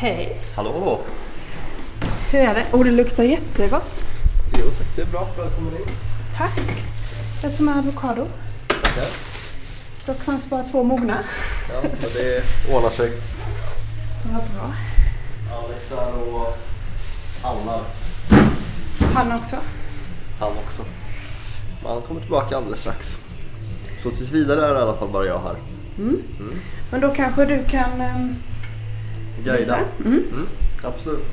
Hej. Hallå! Hur är det? Det luktar jättegott. Jo tack, det är bra. Välkommen in. Tack. Jag tar med avokado. Tackar. Då fanns bara 2 mogna. Ja, men det ordnar sig. Vad bra. Alex här och Anna. Han också. Han också. Men han kommer tillbaka alldeles strax. Så tills vidare är det i alla fall bara jag här. Men då kanske du kan Guida. visa. Absolut.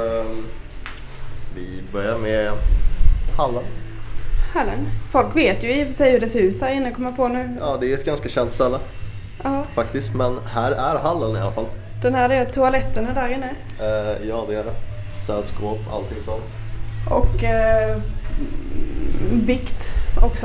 Vi börjar med hallen. Hallen. Folk vet ju i och för sig hur det ser ut här inne. Kommer på nu. Ja, det är ett ganska känt ställe Ja. faktiskt. Men här är hallen i alla fall. Den här är toaletterna där inne. Ja, det är det. Städskåp, allting sånt. Och bikt också.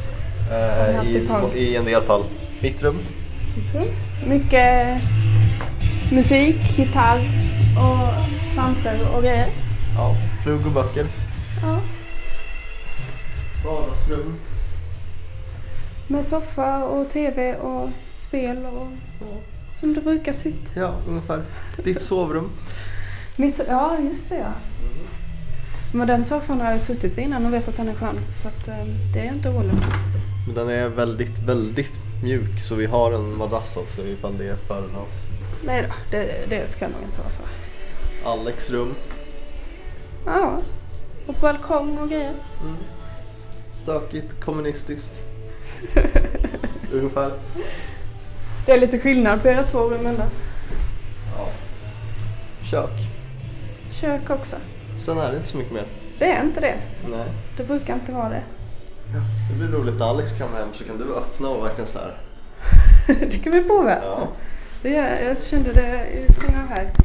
I en del fall. Mitt rum. Mycket musik, gitarr och lampor och grejer. Ja, plugg och böcker. Ja. Vardagsrum. Med soffa och tv och spel och som det brukar se ut. Ja, ungefär. Ditt sovrum. Ja, just det ja. Men den soffan har jag suttit innan och vet att den är skön. Så att, det är inte roligt. Men den är väldigt, väldigt mjuk. Så vi har en madrass också ifall det föredrar oss. Nej då, det ska nog inte vara så. Alex rum. Ja, och balkong och grejer. Stökigt, kommunistiskt. Ungefär. Det är lite skillnad på era 2 rum ändå. Ja. Kök. Kök också. Sen är det inte så mycket mer. Det är inte det. Nej. Det brukar inte vara det. Ja. Det blir roligt när Alex kommer hem så kan du öppna och verkligen så här. Det kan vi prova. Ja. Jag kände det i stänga här.